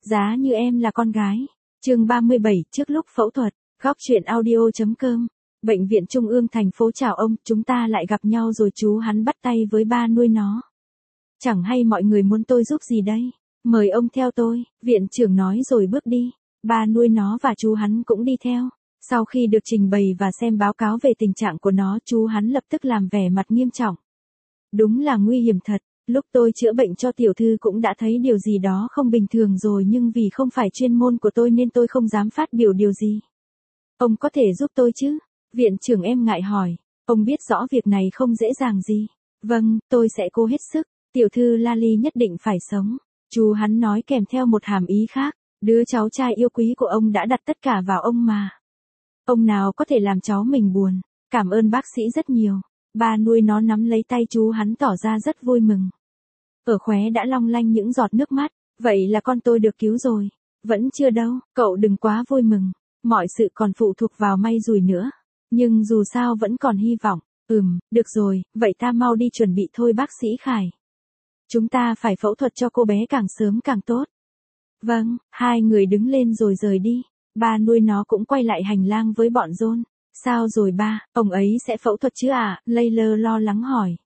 Giá như em là con gái. Chương 37, trước lúc phẫu thuật. Góc truyện audio.com. Bệnh viện Trung ương thành phố chào ông, chúng ta lại gặp nhau rồi. Chú hắn bắt tay với ba nuôi nó. Chẳng hay mọi người muốn tôi giúp gì đây? Mời ông theo tôi, viện trưởng nói rồi bước đi. Ba nuôi nó và chú hắn cũng đi theo. Sau khi được trình bày và xem báo cáo về tình trạng của nó, chú hắn lập tức làm vẻ mặt nghiêm trọng. Đúng là nguy hiểm thật. Lúc tôi chữa bệnh cho tiểu thư cũng đã thấy điều gì đó không bình thường rồi, nhưng vì không phải chuyên môn của tôi nên tôi không dám phát biểu điều gì. Ông có thể giúp tôi chứ? Viện trưởng em ngại hỏi. Ông biết rõ việc này không dễ dàng gì. Vâng, tôi sẽ cố hết sức. Tiểu thư Lali nhất định phải sống. Chú hắn nói kèm theo một hàm ý khác. Đứa cháu trai yêu quý của ông đã đặt tất cả vào ông mà. Ông nào có thể làm cháu mình buồn. Cảm ơn bác sĩ rất nhiều. Ba nuôi nó nắm lấy tay chú hắn tỏ ra rất vui mừng. Ở khóe đã long lanh những giọt nước mắt. Vậy là con tôi được cứu rồi. Vẫn chưa đâu, cậu đừng quá vui mừng. Mọi sự còn phụ thuộc vào may rủi nữa. Nhưng dù sao vẫn còn hy vọng. Được rồi, vậy ta mau đi chuẩn bị thôi bác sĩ Khải. Chúng ta phải phẫu thuật cho cô bé càng sớm càng tốt. Vâng, hai người đứng lên rồi rời đi. Ba nuôi nó cũng quay lại hành lang với bọn John. Sao rồi ba, ông ấy sẽ phẫu thuật chứ à? Layla lo lắng hỏi.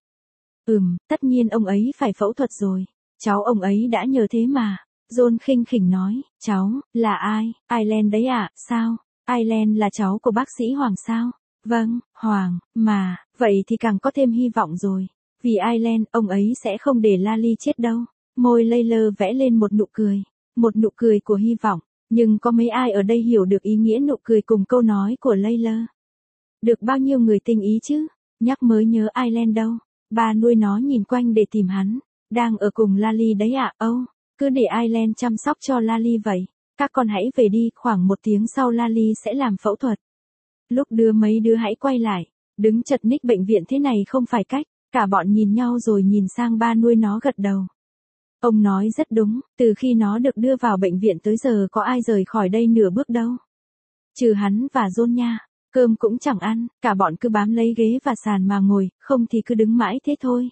Tất nhiên ông ấy phải phẫu thuật rồi. Cháu ông ấy đã nhờ thế mà. John khinh khỉnh nói, cháu, là ai? Aileen đấy à, sao? Aileen là cháu của bác sĩ Hoàng sao? Vâng, Hoàng, mà, vậy thì càng có thêm hy vọng rồi. Vì Aileen, ông ấy sẽ không để Lali chết đâu. Môi Layla vẽ lên một nụ cười. Một nụ cười của hy vọng. Nhưng có mấy ai ở đây hiểu được ý nghĩa nụ cười cùng câu nói của Layla? Được bao nhiêu người tinh ý chứ? Nhắc mới nhớ Aileen đâu. Ba nuôi nó nhìn quanh để tìm hắn. Đang ở cùng Lali đấy ạ. Cứ để Aileen chăm sóc cho Lali vậy. Các con hãy về đi, khoảng 1 tiếng sau Lali sẽ làm phẫu thuật. Lúc đưa mấy đứa hãy quay lại. Đứng chật ních bệnh viện thế này không phải cách. Cả bọn nhìn nhau rồi nhìn sang ba nuôi nó gật đầu. Ông nói rất đúng, từ khi nó được đưa vào bệnh viện tới giờ có ai rời khỏi đây nửa bước đâu. Trừ hắn và John nha. Cơm cũng chẳng ăn, cả bọn cứ bám lấy ghế và sàn mà ngồi, không thì cứ đứng mãi thế thôi.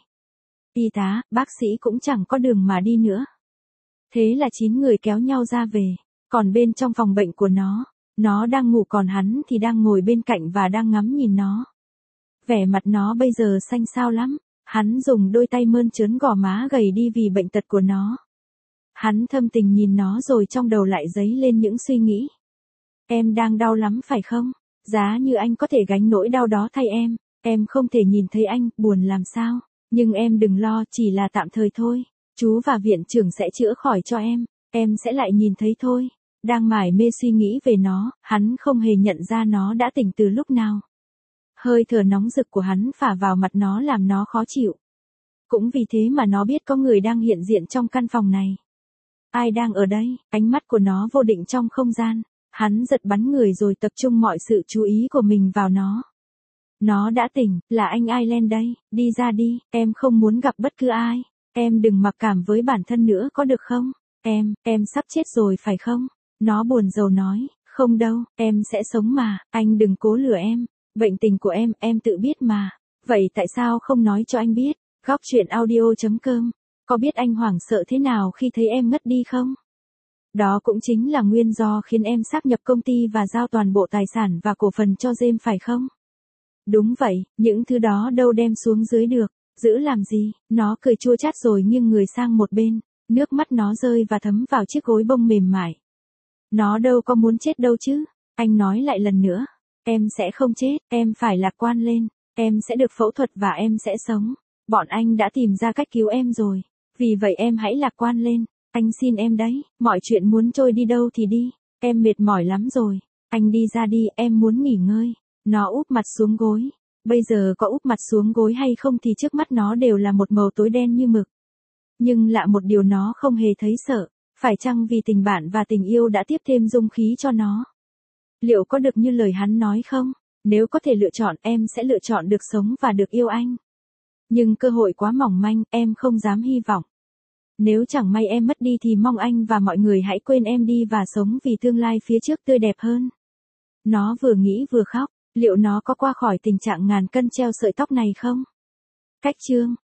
Y tá, bác sĩ cũng chẳng có đường mà đi nữa. Thế là 9 người kéo nhau ra về. Còn bên trong phòng bệnh của nó đang ngủ, còn hắn thì đang ngồi bên cạnh và đang ngắm nhìn nó. Vẻ mặt nó bây giờ xanh xao lắm. Hắn dùng đôi tay mơn trớn gò má gầy đi vì bệnh tật của nó. Hắn thâm tình nhìn nó rồi trong đầu lại dấy lên những suy nghĩ. Em đang đau lắm phải không? Giá như anh có thể gánh nỗi đau đó thay em không thể nhìn thấy anh, buồn làm sao? Nhưng em đừng lo, chỉ là tạm thời thôi. Chú và viện trưởng sẽ chữa khỏi cho em sẽ lại nhìn thấy thôi. Đang mải mê suy nghĩ về nó, hắn không hề nhận ra nó đã tỉnh từ lúc nào. Hơi thở nóng rực của hắn phả vào mặt nó làm nó khó chịu. Cũng vì thế mà nó biết có người đang hiện diện trong căn phòng này. Ai đang ở đây? Ánh mắt của nó vô định trong không gian. Hắn giật bắn người rồi tập trung mọi sự chú ý của mình vào nó. Nó đã tỉnh, là anh Aileen đây, đi ra đi, em không muốn gặp bất cứ ai. Em đừng mặc cảm với bản thân nữa có được không? Em sắp chết rồi phải không? Nó buồn rầu nói, không đâu, em sẽ sống mà, anh đừng cố lừa em. Bệnh tình của em tự biết mà. Vậy tại sao không nói cho anh biết? Góc truyện audio.com. Có biết anh hoảng sợ thế nào khi thấy em ngất đi không? Đó cũng chính là nguyên do khiến em sáp nhập công ty và giao toàn bộ tài sản và cổ phần cho James phải không? Đúng vậy, những thứ đó đâu đem xuống dưới được. Giữ làm gì? Nó cười chua chát rồi nghiêng người sang một bên. Nước mắt nó rơi và thấm vào chiếc gối bông mềm mại. Nó đâu có muốn chết đâu chứ. Anh nói lại lần nữa. Em sẽ không chết, em phải lạc quan lên. Em sẽ được phẫu thuật và em sẽ sống. Bọn anh đã tìm ra cách cứu em rồi. Vì vậy em hãy lạc quan lên. Anh xin em đấy, mọi chuyện muốn trôi đi đâu thì đi. Em mệt mỏi lắm rồi. Anh đi ra đi, em muốn nghỉ ngơi. Nó úp mặt xuống gối. Bây giờ có úp mặt xuống gối hay không thì trước mắt nó đều là một màu tối đen như mực. Nhưng lạ một điều nó không hề thấy sợ. Phải chăng vì tình bạn và tình yêu đã tiếp thêm dung khí cho nó? Liệu có được như lời hắn nói không? Nếu có thể lựa chọn em sẽ lựa chọn được sống và được yêu anh. Nhưng cơ hội quá mỏng manh, em không dám hy vọng. Nếu chẳng may em mất đi thì mong anh và mọi người hãy quên em đi và sống vì tương lai phía trước tươi đẹp hơn. Nó vừa nghĩ vừa khóc, liệu nó có qua khỏi tình trạng ngàn cân treo sợi tóc này không? Cách chương